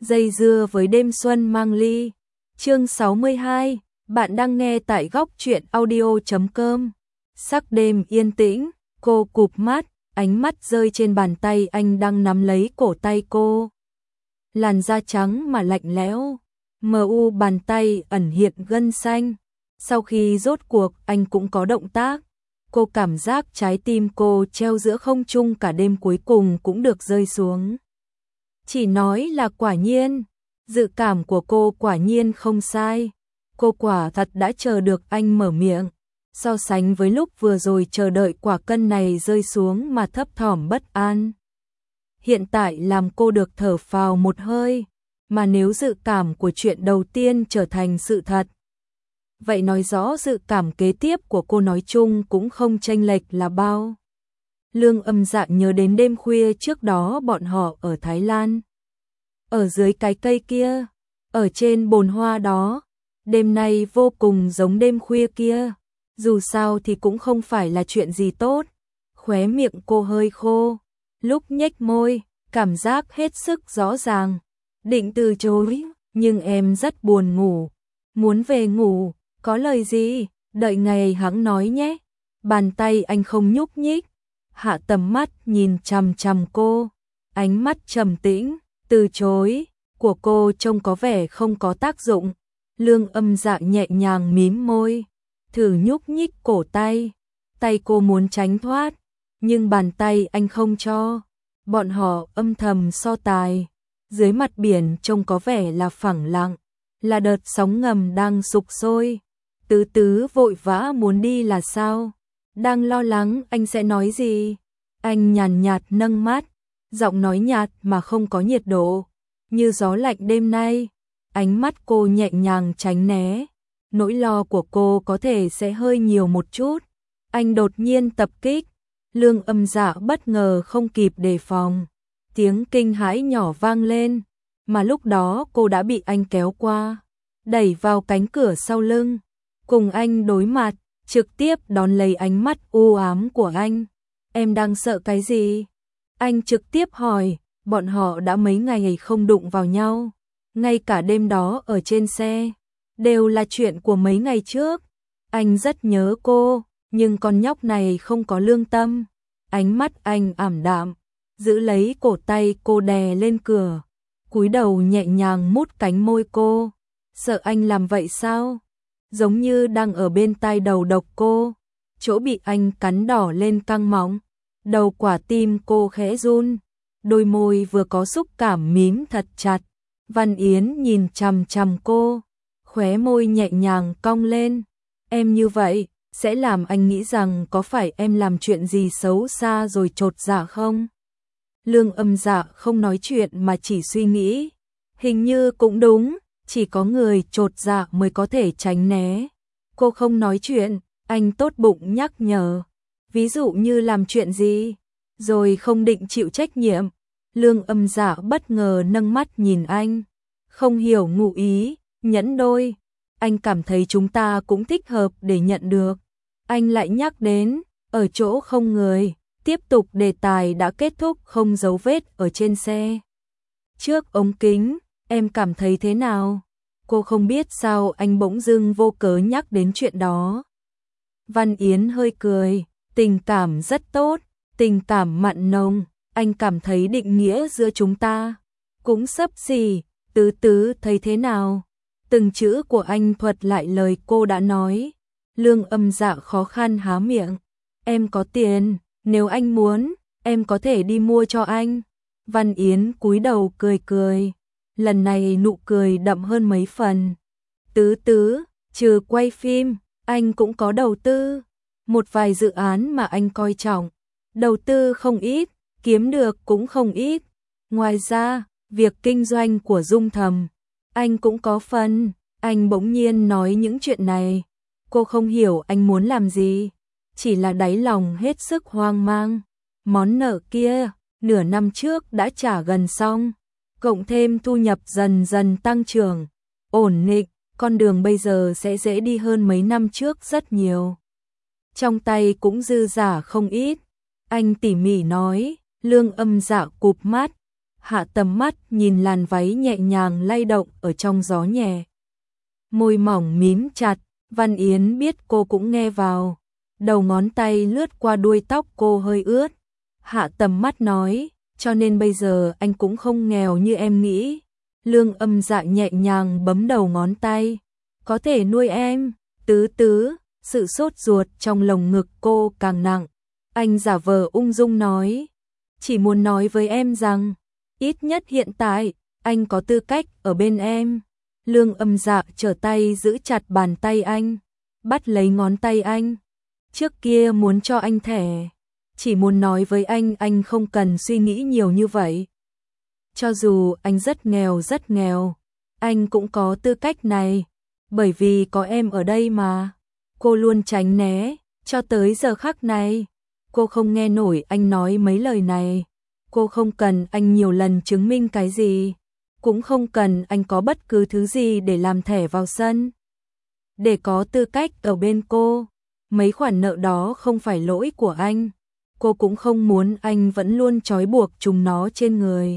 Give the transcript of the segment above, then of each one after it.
Dây dưa với đêm xuân mang ly. Chương 62, bạn đang nghe tại góc truyện audio.com. Sắc đêm yên tĩnh, cô cụp mắt, ánh mắt rơi trên bàn tay anh đang nắm lấy cổ tay cô. Làn da trắng mà lạnh lẽo, mờ u bàn tay ẩn hiện gân xanh. Sau khi rốt cuộc anh cũng có động tác, cô cảm giác trái tim cô treo giữa không trung cả đêm cuối cùng cũng được rơi xuống. Chỉ nói là quả nhiên, dự cảm của cô quả nhiên không sai. Cô quả thật đã chờ được anh mở miệng. So sánh với lúc vừa rồi chờ đợi quả cân này rơi xuống mà thấp thỏm bất an. Hiện tại làm cô được thở phào một hơi, mà nếu dự cảm của chuyện đầu tiên trở thành sự thật, vậy nói rõ dự cảm kế tiếp của cô nói chung cũng không chênh lệch là bao. Lương Âm Dạ nhớ đến đêm khuya trước đó bọn họ ở Thái Lan. Ở dưới cái cây kia, ở trên bồn hoa đó, đêm nay vô cùng giống đêm khuya kia. Dù sao thì cũng không phải là chuyện gì tốt. Khóe miệng cô hơi khô, lúc nhếch môi, cảm giác hết sức rõ ràng. Định từ chối, nhưng em rất buồn ngủ. Muốn về ngủ, có lời gì, đợi ngày hẵng nói nhé. Bàn tay anh không nhúc nhích, hạ tầm mắt nhìn chằm chằm cô. Ánh mắt trầm tĩnh, từ chối của cô trông có vẻ không có tác dụng. Lương Âm Dạ nhẹ nhàng mím môi, thử nhúc nhích cổ tay. Tay cô muốn tránh thoát, nhưng bàn tay anh không cho. Bọn họ âm thầm so tài. Dưới mặt biển trông có vẻ là phẳng lặng, là đợt sóng ngầm đang sục sôi. Tứ Tứ vội vã muốn đi là sao? Đang lo lắng anh sẽ nói gì? Anh nhàn nhạt nâng mắt, giọng nói nhạt mà không có nhiệt độ, như gió lạnh đêm nay. Ánh mắt cô nhẹ nhàng tránh né. Nỗi lo của cô có thể sẽ hơi nhiều một chút. Anh đột nhiên tập kích. Lương Âm Dạ bất ngờ không kịp đề phòng. Tiếng kinh hãi nhỏ vang lên, mà lúc đó cô đã bị anh kéo qua, đẩy vào cánh cửa sau lưng. Cùng anh đối mặt, trực tiếp đón lấy ánh mắt u ám của anh. Em đang sợ cái gì? Anh trực tiếp hỏi. Bọn họ đã mấy ngày không đụng vào nhau. Ngay cả đêm đó ở trên xe, đều là chuyện của mấy ngày trước. Anh rất nhớ cô, nhưng con nhóc này không có lương tâm. Ánh mắt anh ảm đạm, giữ lấy cổ tay cô đè lên cửa, cúi đầu nhẹ nhàng mút cánh môi cô. Sợ anh làm vậy sao? Giống như đang ở bên tai đầu độc cô. Chỗ bị anh cắn đỏ lên căng mọng, đầu quả tim cô khẽ run. Đôi môi vừa có xúc cảm mím thật chặt. Văn Yến nhìn chằm chằm cô, khóe môi nhẹ nhàng cong lên. Em như vậy sẽ làm anh nghĩ rằng có phải em làm chuyện gì xấu xa rồi chột dạ không? Lương Âm Dạ không nói chuyện mà chỉ suy nghĩ. Hình như cũng đúng, chỉ có người chột dạ mới có thể tránh né. Cô không nói chuyện, anh tốt bụng nhắc nhở. Ví dụ như làm chuyện gì, rồi không định chịu trách nhiệm. Lương Âm Dạ bất ngờ nâng mắt nhìn anh, không hiểu ngụ ý, nhẫn đôi. Anh cảm thấy chúng ta cũng thích hợp để nhận được. Anh lại nhắc đến, ở chỗ không người, tiếp tục đề tài đã kết thúc không dấu vết ở trên xe. Trước ống kính, em cảm thấy thế nào? Cô không biết sao anh bỗng dưng vô cớ nhắc đến chuyện đó. Văn Yến hơi cười, tình cảm rất tốt, tình cảm mặn nồng. Anh cảm thấy định nghĩa giữa chúng ta cũng xấp xỉ. Tứ Tứ thấy thế nào? Từng chữ của anh thuật lại lời cô đã nói. Lương Âm Dạ khó khăn há miệng. Em có tiền, nếu anh muốn, em có thể đi mua cho anh. Văn Yến cúi đầu cười cười. Lần này nụ cười đậm hơn mấy phần. Tứ Tứ, trừ quay phim, anh cũng có đầu tư. Một vài dự án mà anh coi trọng. Đầu tư không ít, kiếm được cũng không ít. Ngoài ra, việc kinh doanh của Dung Thầm, anh cũng có phần. Anh bỗng nhiên nói những chuyện này. Cô không hiểu anh muốn làm gì, chỉ là đáy lòng hết sức hoang mang. Món nợ kia, nửa năm trước đã trả gần xong, cộng thêm thu nhập dần dần tăng trưởng, ổn định, con đường bây giờ sẽ dễ đi hơn mấy năm trước rất nhiều. Trong tay cũng dư giả không ít. Anh tỉ mỉ nói. Lương Âm Dạ cụp mắt, hạ tầm mắt nhìn làn váy nhẹ nhàng lay động ở trong gió nhẹ. Môi mỏng mím chặt, Văn Yến biết cô cũng nghe vào. Đầu ngón tay lướt qua đuôi tóc cô hơi ướt. Hạ tầm mắt nói, cho nên bây giờ anh cũng không nghèo như em nghĩ. Lương Âm Dạ nhẹ nhàng bấm đầu ngón tay. Có thể nuôi em, tứ tứ, sự sốt ruột trong lồng ngực cô càng nặng. Anh giả vờ ung dung nói, chỉ muốn nói với em rằng, ít nhất hiện tại, anh có tư cách ở bên em. Lương Âm Dạ trở tay giữ chặt bàn tay anh, bắt lấy ngón tay anh. Trước kia muốn cho anh thẻ, chỉ muốn nói với anh không cần suy nghĩ nhiều như vậy. Cho dù anh rất nghèo, anh cũng có tư cách này, bởi vì có em ở đây mà. Cô luôn tránh né, cho tới giờ khắc này. Cô không nghe nổi anh nói mấy lời này. Cô không cần anh nhiều lần chứng minh cái gì, cũng không cần anh có bất cứ thứ gì để làm thẻ vào sân. Để có tư cách ở bên cô, mấy khoản nợ đó không phải lỗi của anh. Cô cũng không muốn anh vẫn luôn trói buộc chúng nó trên người,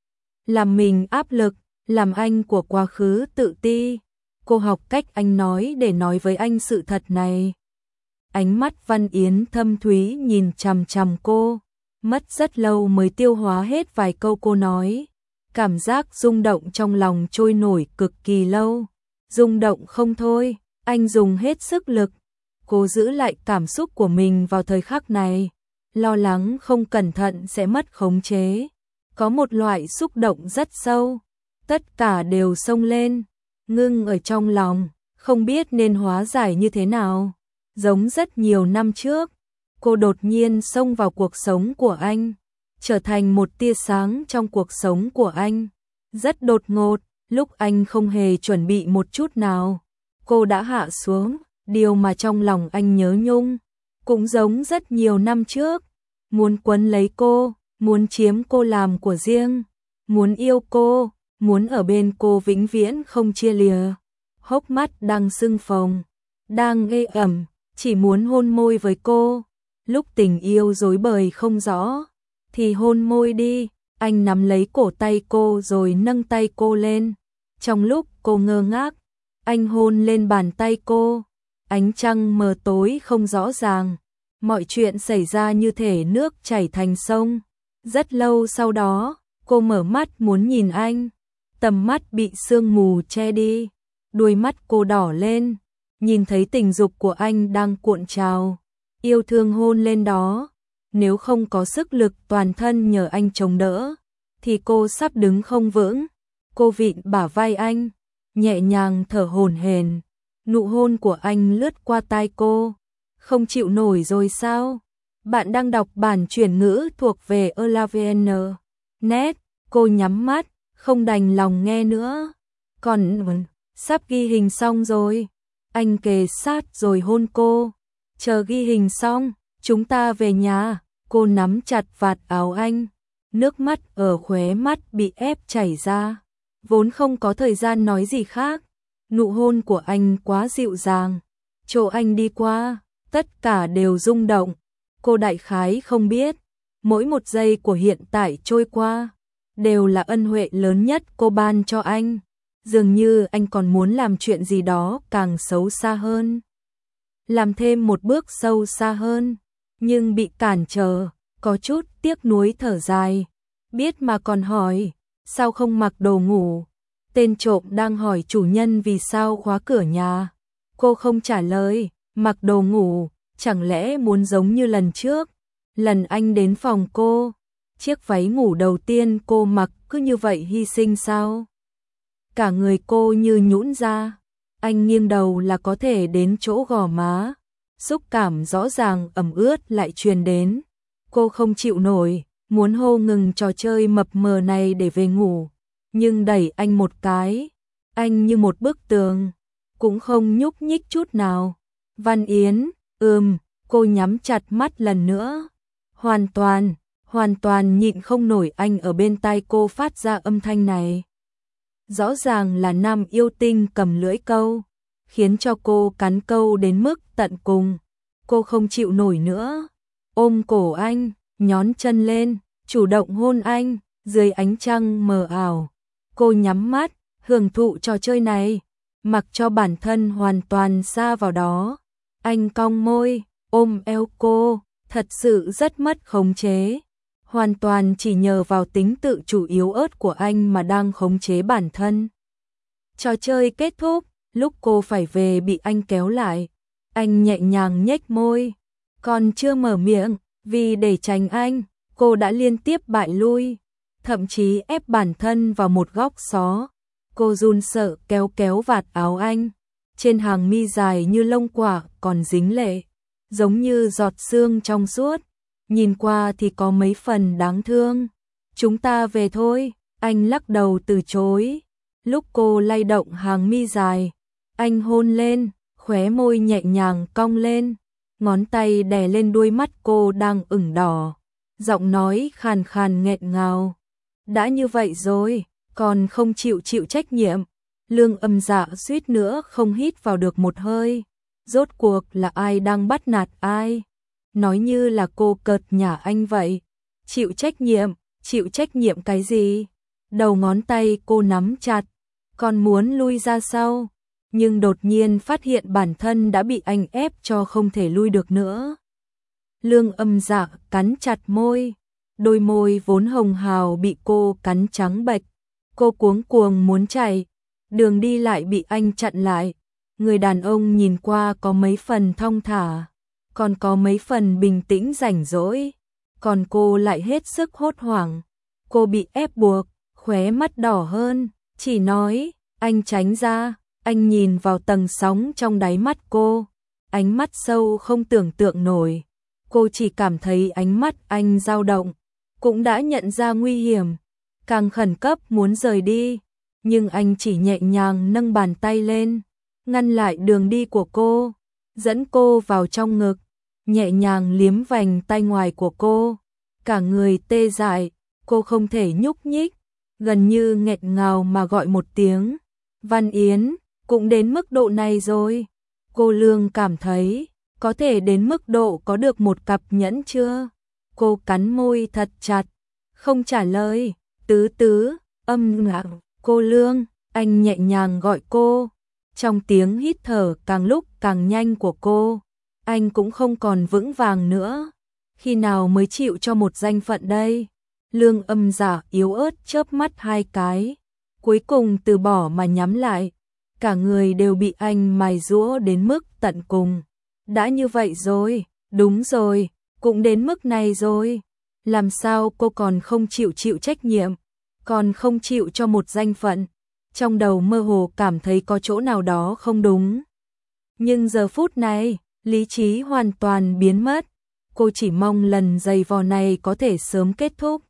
làm mình áp lực, làm anh của quá khứ tự ti. Cô học cách anh nói để nói với anh sự thật này. Ánh mắt Văn Yến thâm thúy nhìn chằm chằm cô, mất rất lâu mới tiêu hóa hết vài câu cô nói. Cảm giác rung động trong lòng trôi nổi cực kỳ lâu. Rung động không thôi, anh dùng hết sức lực. Cô giữ lại cảm xúc của mình vào thời khắc này, lo lắng không cẩn thận sẽ mất khống chế. Có một loại xúc động rất sâu, tất cả đều xông lên, ngưng ở trong lòng, không biết nên hóa giải như thế nào. Giống rất nhiều năm trước, cô đột nhiên xông vào cuộc sống của anh, trở thành một tia sáng trong cuộc sống của anh. Rất đột ngột, lúc anh không hề chuẩn bị một chút nào, cô đã hạ xuống, điều mà trong lòng anh nhớ nhung. Cũng giống rất nhiều năm trước, muốn quấn lấy cô, muốn chiếm cô làm của riêng, muốn yêu cô, muốn ở bên cô vĩnh viễn không chia lìa. Hốc mắt đang sưng phồng, đang ê ẩm, chỉ muốn hôn môi với cô. Lúc tình yêu rối bời không rõ, thì hôn môi đi. Anh nắm lấy cổ tay cô rồi nâng tay cô lên. Trong lúc cô ngơ ngác, anh hôn lên bàn tay cô. Ánh trăng mờ tối không rõ ràng, mọi chuyện xảy ra như thể nước chảy thành sông. Rất lâu sau đó, cô mở mắt muốn nhìn anh, tầm mắt bị sương mù che đi, đuôi mắt cô đỏ lên, nhìn thấy tình dục của anh đang cuộn trào, yêu thương hôn lên đó. Nếu không có sức lực toàn thân nhờ anh chống đỡ, thì cô sắp đứng không vững. Cô vịn bả vai anh, nhẹ nhàng thở hổn hển. Nụ hôn của anh lướt qua tai cô. Không chịu nổi rồi sao? Bạn đang đọc bản chuyển ngữ thuộc về Elavn. Net, cô nhắm mắt, không đành lòng nghe nữa. Còn sắp ghi hình xong rồi. Anh kề sát rồi hôn cô. Chờ ghi hình xong, chúng ta về nhà. Cô nắm chặt vạt áo anh, nước mắt ở khóe mắt bị ép chảy ra. Vốn không có thời gian nói gì khác, nụ hôn của anh quá dịu dàng. Chỗ anh đi qua, tất cả đều rung động. Cô đại khái không biết, mỗi một giây của hiện tại trôi qua, đều là ân huệ lớn nhất cô ban cho anh. Dường như anh còn muốn làm chuyện gì đó càng xấu xa hơn, làm thêm một bước sâu xa hơn, nhưng bị cản trở, có chút tiếc nuối thở dài. Biết mà còn hỏi, sao không mặc đồ ngủ? Tên trộm đang hỏi chủ nhân vì sao khóa cửa nhà. Cô không trả lời, mặc đồ ngủ, chẳng lẽ muốn giống như lần trước, lần anh đến phòng cô, chiếc váy ngủ đầu tiên cô mặc cứ như vậy hy sinh sao? Cả người cô như nhũn ra, anh nghiêng đầu là có thể đến chỗ gò má, xúc cảm rõ ràng ẩm ướt lại truyền đến. Cô không chịu nổi, muốn hô ngừng trò chơi mập mờ này để về ngủ, nhưng đẩy anh một cái, anh như một bức tường, cũng không nhúc nhích chút nào. Văn Yến, cô nhắm chặt mắt lần nữa, hoàn toàn nhịn không nổi anh ở bên tai cô phát ra âm thanh này. Rõ ràng là nam yêu tinh cầm lưỡi câu, khiến cho cô cắn câu đến mức tận cùng. Cô không chịu nổi nữa, ôm cổ anh, nhón chân lên, chủ động hôn anh, Dưới ánh trăng mờ ảo, cô nhắm mắt, hưởng thụ trò chơi này, mặc cho bản thân hoàn toàn sa vào đó. Anh cong môi, ôm eo cô, thật sự rất mất khống chế. Hoàn toàn chỉ nhờ vào tính tự chủ yếu ớt của anh mà đang khống chế bản thân. Trò chơi kết thúc, lúc cô phải về bị anh kéo lại. Anh nhẹ nhàng nhếch môi, còn chưa mở miệng, vì để tránh anh, cô đã liên tiếp bại lui, thậm chí ép bản thân vào một góc xó. Cô run sợ kéo kéo vạt áo anh, trên hàng mi dài như lông quả còn dính lệ, giống như giọt sương trong suốt, nhìn qua thì có mấy phần đáng thương. Chúng ta về thôi, anh lắc đầu từ chối. Lúc cô lay động hàng mi dài, anh hôn lên, khóe môi nhẹ nhàng cong lên, ngón tay đè lên đuôi mắt cô đang ửng đỏ, giọng nói khàn khàn nghẹn ngào. Đã như vậy rồi, còn không chịu trách nhiệm. Lương Âm Dạ suýt nữa không hít vào được một hơi. Rốt cuộc là ai đang bắt nạt ai? Nói như là cô cợt nhả anh vậy. Chịu trách nhiệm cái gì? Đầu ngón tay cô nắm chặt, còn muốn lui ra sau, nhưng đột nhiên phát hiện bản thân đã bị anh ép cho không thể lui được nữa. Lương Âm Dạ cắn chặt môi, đôi môi vốn hồng hào bị cô cắn trắng bệch. Cô cuống cuồng muốn chạy, đường đi lại bị anh chặn lại. Người đàn ông nhìn qua có mấy phần thong thả, còn có mấy phần bình tĩnh rảnh rỗi, còn cô lại hết sức hốt hoảng. Cô bị ép buộc, khóe mắt đỏ hơn, chỉ nói, anh tránh ra. Anh nhìn vào tầng sóng trong đáy mắt cô, ánh mắt sâu không tưởng tượng nổi. Cô chỉ cảm thấy ánh mắt anh dao động, cũng đã nhận ra nguy hiểm, càng khẩn cấp muốn rời đi, nhưng anh chỉ nhẹ nhàng nâng bàn tay lên, ngăn lại đường đi của cô, dẫn cô vào trong ngực, nhẹ nhàng liếm vành tay ngoài của cô. Cả người tê dại, cô không thể nhúc nhích, gần như nghẹn ngào mà gọi một tiếng, Văn Yến. Cũng đến mức độ này rồi, cô Lương cảm thấy, có thể đến mức độ có được một cặp nhẫn chưa? Cô cắn môi thật chặt, không trả lời. Tứ, âm lặng. Cô Lương, anh nhẹ nhàng gọi cô. Trong tiếng hít thở càng lúc càng nhanh của cô, anh cũng không còn vững vàng nữa. Khi nào mới chịu cho một danh phận đây? Lương Âm Dạ yếu ớt chớp mắt hai cái, cuối cùng từ bỏ mà nhắm lại. Cả người đều bị anh mài giũa đến mức tận cùng. Đã như vậy rồi, đúng rồi, cũng đến mức này rồi. Làm sao cô còn không chịu trách nhiệm, còn không chịu cho một danh phận? Trong đầu mơ hồ cảm thấy có chỗ nào đó không đúng. Nhưng giờ phút này, lý trí hoàn toàn biến mất. Cô chỉ mong lần giày vò này có thể sớm kết thúc.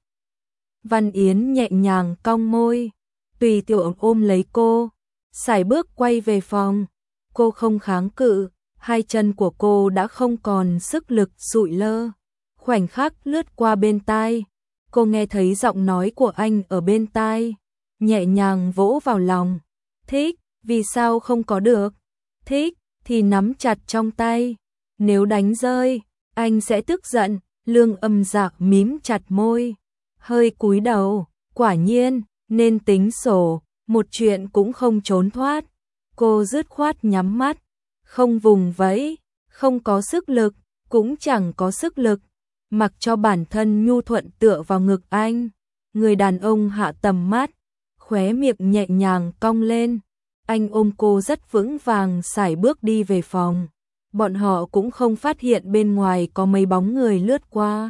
Văn Yến nhẹ nhàng cong môi, tùy tiện ôm lấy cô, sải bước quay về phòng. Cô không kháng cự, hai chân của cô đã không còn sức lực sụi lơ. Khoảnh khắc lướt qua bên tai, cô nghe thấy giọng nói của anh ở bên tai, nhẹ nhàng vỗ vào lòng. Thích, vì sao không có được? Thích thì nắm chặt trong tay, nếu đánh rơi, anh sẽ tức giận. Lương Âm Dạ mím chặt môi, hơi cúi đầu, quả nhiên, nên tính sổ, một chuyện cũng không trốn thoát. Cô dứt khoát nhắm mắt, không vùng vẫy, không có sức lực, cũng chẳng có sức lực, mặc cho bản thân nhu thuận tựa vào ngực anh. Người đàn ông hạ tầm mắt, khóe miệng nhẹ nhàng cong lên. Anh ôm cô rất vững vàng sải bước đi về phòng. Bọn họ cũng không phát hiện bên ngoài có mấy bóng người lướt qua.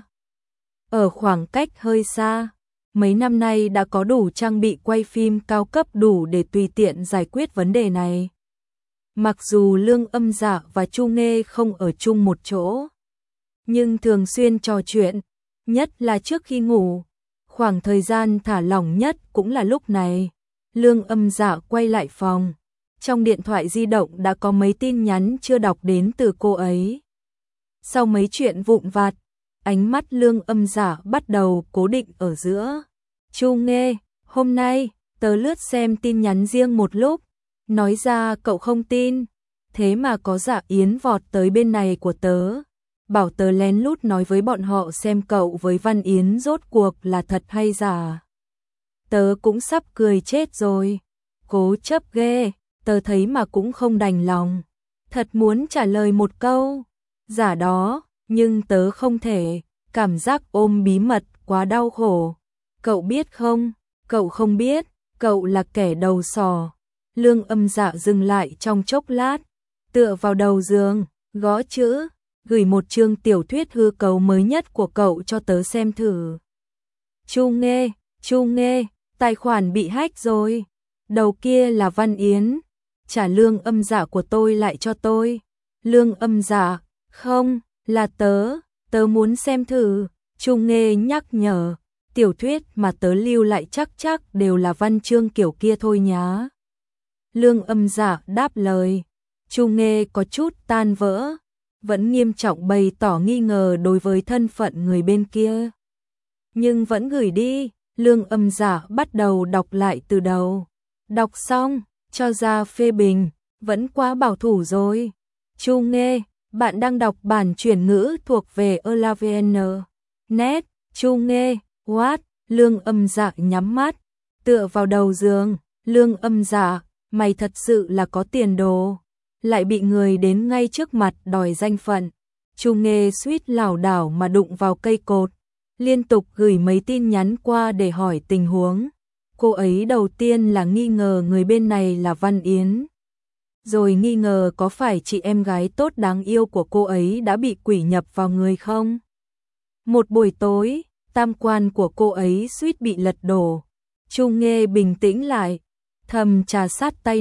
Ở khoảng cách hơi xa, mấy năm nay đã có đủ trang bị quay phim cao cấp đủ để tùy tiện giải quyết vấn đề này. Mặc dù Lương Âm Dạ và Chu Nghê không ở chung một chỗ, nhưng thường xuyên trò chuyện, nhất là trước khi ngủ. Khoảng thời gian thả lỏng nhất cũng là lúc này. Lương Âm Dạ quay lại phòng. Trong điện thoại di động đã có mấy tin nhắn chưa đọc đến từ cô ấy. Sau mấy chuyện vụn vặt, ánh mắt Lương Âm Dạ bắt đầu cố định ở giữa. Chu Nghê, hôm nay, tớ lướt xem tin nhắn riêng một lúc. Nói ra cậu không tin, thế mà có Dạ Yến vọt tới bên này của tớ. Bảo tớ lén lút nói với bọn họ xem cậu với Văn Yến rốt cuộc là thật hay giả. tớ cũng sắp cười chết rồi. Cố chấp ghê, tớ thấy mà cũng không đành lòng. Thật muốn trả lời một câu, giả đó, nhưng tớ không thể, cảm giác ôm bí mật quá đau khổ. Cậu biết không, cậu không biết, cậu là kẻ đầu sò. Lương Âm Dạ dừng lại trong chốc lát, tựa vào đầu giường, gõ chữ, gửi một chương tiểu thuyết hư cấu mới nhất của cậu cho tớ xem thử. Chu Nghê, tài khoản bị hack rồi. Đầu kia là Văn Yến, trả Lương Âm Dạ của tôi lại cho tôi. Lương Âm Dạ, không, là tớ muốn xem thử. Chu Nghê nhắc nhở, tiểu thuyết mà tớ lưu lại chắc đều là văn chương kiểu kia thôi nhá. Lương Âm Dạ đáp lời. Chu Nghê có chút tan vỡ, vẫn nghiêm trọng bày tỏ nghi ngờ đối với thân phận người bên kia. Nhưng vẫn gửi đi. Lương Âm Dạ bắt đầu đọc lại từ đầu. Đọc xong, cho ra phê bình, vẫn quá bảo thủ rồi. Chu Nghê, bạn đang đọc bản chuyển ngữ thuộc về Elavn. Net, Chu Nghê, what? Lương Âm Dạ nhắm mắt, tựa vào đầu giường. Lương Âm Dạ, mày thật sự là có tiền đồ, lại bị người đến ngay trước mặt đòi danh phận. Chu Nghê suýt lảo đảo mà đụng vào cây cột, liên tục gửi mấy tin nhắn qua để hỏi tình huống. Cô ấy đầu tiên là nghi ngờ người bên này là Văn Yến, rồi nghi ngờ có phải chị em gái tốt đáng yêu của cô ấy đã bị quỷ nhập vào người không. Một buổi tối, tam quan của cô ấy suýt bị lật đổ. Chu Nghê bình tĩnh lại, thầm trà sát tay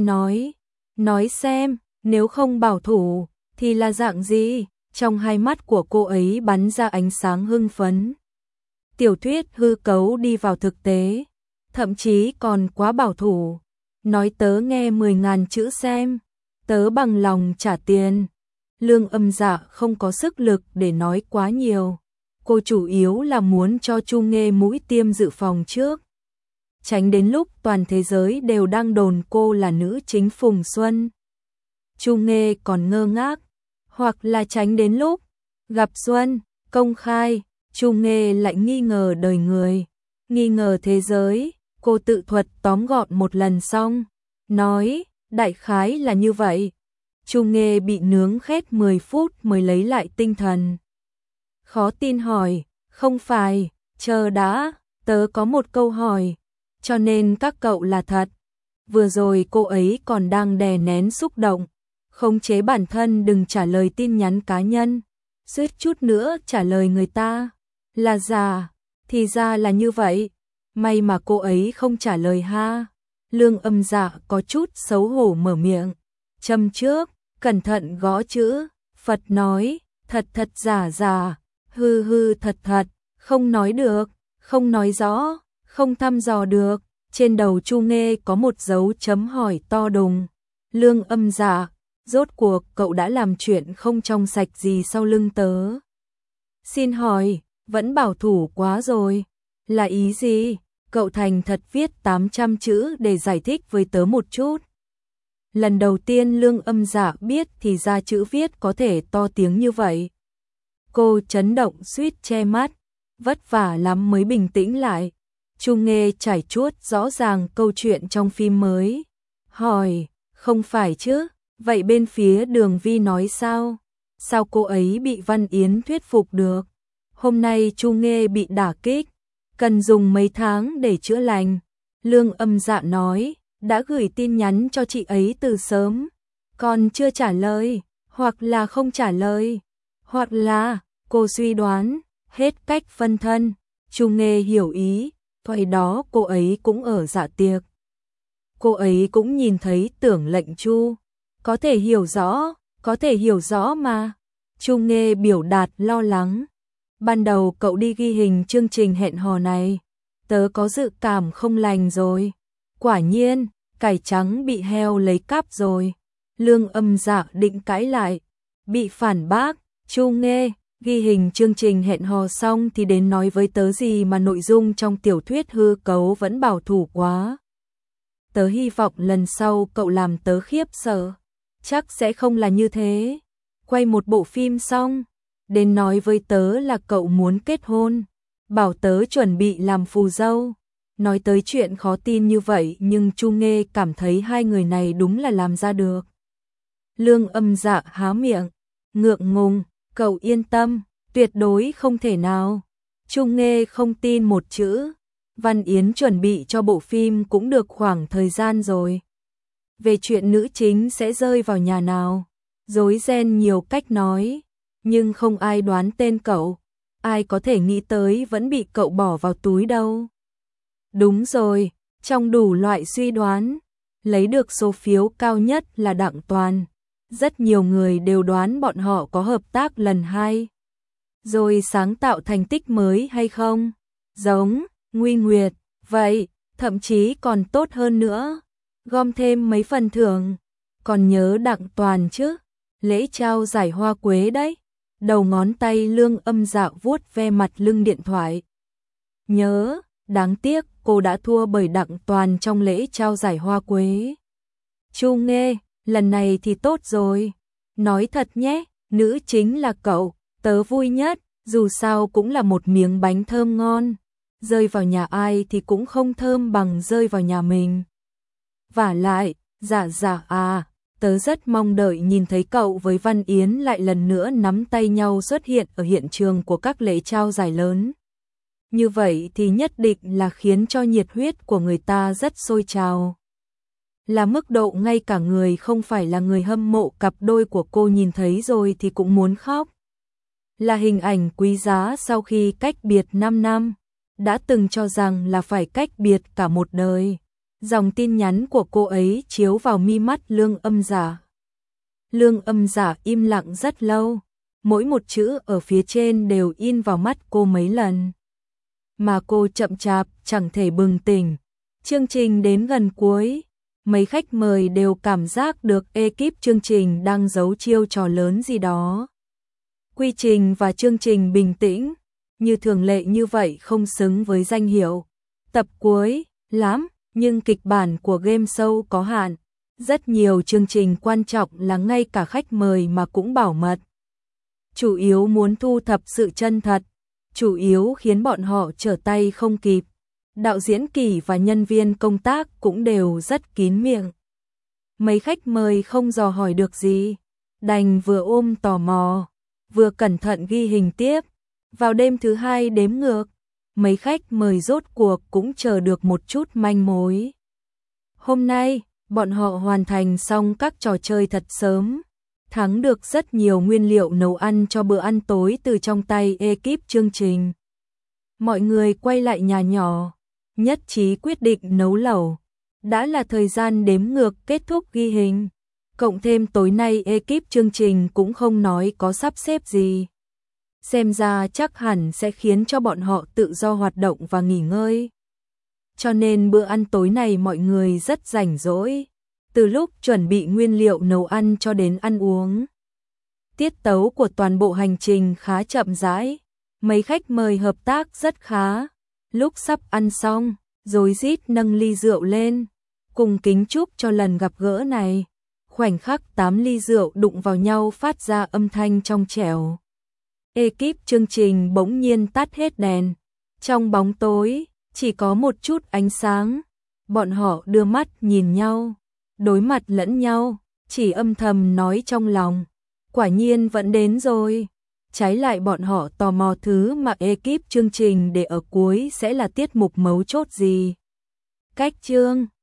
nói xem, nếu không bảo thủ thì là dạng gì. Trong hai mắt của cô ấy bắn ra ánh sáng hưng phấn. Tiểu thuyết hư cấu đi vào thực tế, thậm chí còn quá bảo thủ. Nói tớ nghe 10.000 chữ xem, tớ bằng lòng trả tiền. Lương Âm Dạ không có sức lực để nói quá nhiều. Cô chủ yếu là muốn cho Chu Nghê mũi tiêm dự phòng trước, tránh đến lúc toàn thế giới đều đang đồn cô là nữ chính Phùng Xuân, Chu Nghê còn ngơ ngác, hoặc là tránh đến lúc gặp Xuân công khai, Chu Nghê lại nghi ngờ đời người, nghi ngờ thế giới. Cô tự thuật tóm gọn một lần xong, nói, đại khái là như vậy. Chu Nghê bị nướng khét 10 phút mới lấy lại tinh thần. Khó tin hỏi, không phải, chờ đã, tớ có một câu hỏi, cho nên các cậu là thật. Vừa rồi cô ấy còn đang đè nén xúc động, khống chế bản thân đừng trả lời tin nhắn cá nhân, suýt chút nữa trả lời người ta là giả, thì ra là như vậy. May mà cô ấy không trả lời ha. Lương Âm Dạ có chút xấu hổ mở miệng, châm trước, cẩn thận gõ chữ. Phật nói, thật thật giả giả, hư hư thật thật, không nói được, không nói rõ, không thăm dò được. Trên đầu Chu Nghê có một dấu chấm hỏi to đùng. Lương Âm Dạ, rốt cuộc cậu đã làm chuyện không trong sạch gì sau lưng tớ? Xin hỏi, vẫn bảo thủ quá rồi. Là ý gì? Cậu thành thật viết 800 chữ để giải thích với tớ một chút. Lần đầu tiên Lương Âm Dạ biết thì ra chữ viết có thể to tiếng như vậy. Cô chấn động suýt che mắt, vất vả lắm mới bình tĩnh lại. Chu Nghê trải chuốt rõ ràng câu chuyện trong phim mới. Hỏi, không phải chứ, vậy bên phía Đường Vi nói sao? Sao cô ấy bị Văn Yến thuyết phục được? Hôm nay Chu Nghê bị đả kích, cần dùng mấy tháng để chữa lành. Lương Âm Dạ nói, đã gửi tin nhắn cho chị ấy từ sớm, còn chưa trả lời, hoặc là không trả lời, hoặc là, cô suy đoán, hết cách phân thân. Chu Nghê hiểu ý, thời đó cô ấy cũng ở dạ tiệc. Cô ấy cũng nhìn thấy Tưởng Lệnh Chu, có thể hiểu rõ mà. Chu Nghê biểu đạt lo lắng. Ban đầu cậu đi ghi hình chương trình hẹn hò này, tớ có dự cảm không lành rồi. Quả nhiên, cải trắng bị heo lấy cắp rồi. Lương Âm Dạ định cãi lại, bị phản bác. Chu Nghê, ghi hình chương trình hẹn hò xong thì đến nói với tớ gì mà nội dung trong tiểu thuyết hư cấu vẫn bảo thủ quá. Tớ hy vọng lần sau cậu làm tớ khiếp sợ. Chắc sẽ không là như thế. Quay một bộ phim xong, đến nói với tớ là cậu muốn kết hôn, bảo tớ chuẩn bị làm phù dâu. Nói tới chuyện khó tin như vậy nhưng Chu Nghê cảm thấy hai người này đúng là làm ra được. Lương Âm Dạ há miệng, ngượng ngùng, cậu yên tâm, tuyệt đối không thể nào. Chu Nghê không tin một chữ. Văn Yến chuẩn bị cho bộ phim cũng được khoảng thời gian rồi. Về chuyện nữ chính sẽ rơi vào nhà nào, rối ren nhiều cách nói, nhưng không ai đoán tên cậu, ai có thể nghĩ tới vẫn bị cậu bỏ vào túi đâu. Đúng rồi, trong đủ loại suy đoán, lấy được số phiếu cao nhất là Đặng Toàn. Rất nhiều người đều đoán bọn họ có hợp tác lần 2, rồi sáng tạo thành tích mới hay không? Giống Nguy Nguyệt, vậy, thậm chí còn tốt hơn nữa, gom thêm mấy phần thưởng. Còn nhớ Đặng Toàn chứ? Lễ trao giải hoa quế đấy. Đầu ngón tay Lương Âm Dạ vuốt ve mặt lưng điện thoại. Nhớ, đáng tiếc cô đã thua bởi Đặng Toàn trong lễ trao giải hoa quế. Chu Nghê, lần này thì tốt rồi. Nói thật nhé, nữ chính là cậu, tớ vui nhất, dù sao cũng là một miếng bánh thơm ngon. Rơi vào nhà ai thì cũng không thơm bằng rơi vào nhà mình. Vả lại, Dạ Dạ à, tớ rất mong đợi nhìn thấy cậu với Văn Yến lại lần nữa nắm tay nhau xuất hiện ở hiện trường của các lễ trao giải lớn. Như vậy thì nhất định là khiến cho nhiệt huyết của người ta rất sôi trào. Là mức độ ngay cả người không phải là người hâm mộ cặp đôi của cô nhìn thấy rồi thì cũng muốn khóc. Là hình ảnh quý giá sau khi cách biệt 5 năm, đã từng cho rằng là phải cách biệt cả một đời. Dòng tin nhắn của cô ấy chiếu vào mi mắt Lương Âm Dạ. Lương Âm Dạ im lặng rất lâu, mỗi một chữ ở phía trên đều in vào mắt cô mấy lần. Mà cô chậm chạp chẳng thể bừng tỉnh. Chương trình đến gần cuối, mấy khách mời đều cảm giác được ekip chương trình đang giấu chiêu trò lớn gì đó. Quy trình và chương trình bình tĩnh, như thường lệ như vậy không xứng với danh hiệu. Tập cuối, lắm, nhưng kịch bản của game show có hạn. Rất nhiều chương trình quan trọng là ngay cả khách mời mà cũng bảo mật. Chủ yếu muốn thu thập sự chân thật, chủ yếu khiến bọn họ trở tay không kịp. Đạo diễn Kỳ và nhân viên công tác cũng đều rất kín miệng. Mấy khách mời không dò hỏi được gì, đành vừa ôm tò mò, vừa cẩn thận ghi hình tiếp. Vào đêm thứ 2 đếm ngược, mấy khách mời rốt cuộc cũng chờ được một chút manh mối. Hôm nay, bọn họ hoàn thành xong các trò chơi thật sớm, thắng được rất nhiều nguyên liệu nấu ăn cho bữa ăn tối từ trong tay ekip chương trình. Mọi người quay lại nhà nhỏ, nhất trí quyết định nấu lẩu. Đã là thời gian đếm ngược kết thúc ghi hình, cộng thêm tối nay ekip chương trình cũng không nói có sắp xếp gì. Xem ra chắc hẳn sẽ khiến cho bọn họ tự do hoạt động và nghỉ ngơi. Cho nên bữa ăn tối này mọi người rất rảnh rỗi, từ lúc chuẩn bị nguyên liệu nấu ăn cho đến ăn uống. Tiết tấu của toàn bộ hành trình khá chậm rãi, mấy khách mời hợp tác rất khá. Lúc sắp ăn xong, rối rít nâng ly rượu lên, cùng kính chúc cho lần gặp gỡ này. Khoảnh khắc 8 ly rượu đụng vào nhau phát ra âm thanh trong trẻo. Ekip chương trình bỗng nhiên tắt hết đèn. Trong bóng tối, chỉ có một chút ánh sáng. Bọn họ đưa mắt nhìn nhau, đối mặt lẫn nhau, chỉ âm thầm nói trong lòng. Quả nhiên vẫn đến rồi. Trái lại bọn họ tò mò thứ mà ekip chương trình để ở cuối sẽ là tiết mục mấu chốt gì. Cách chương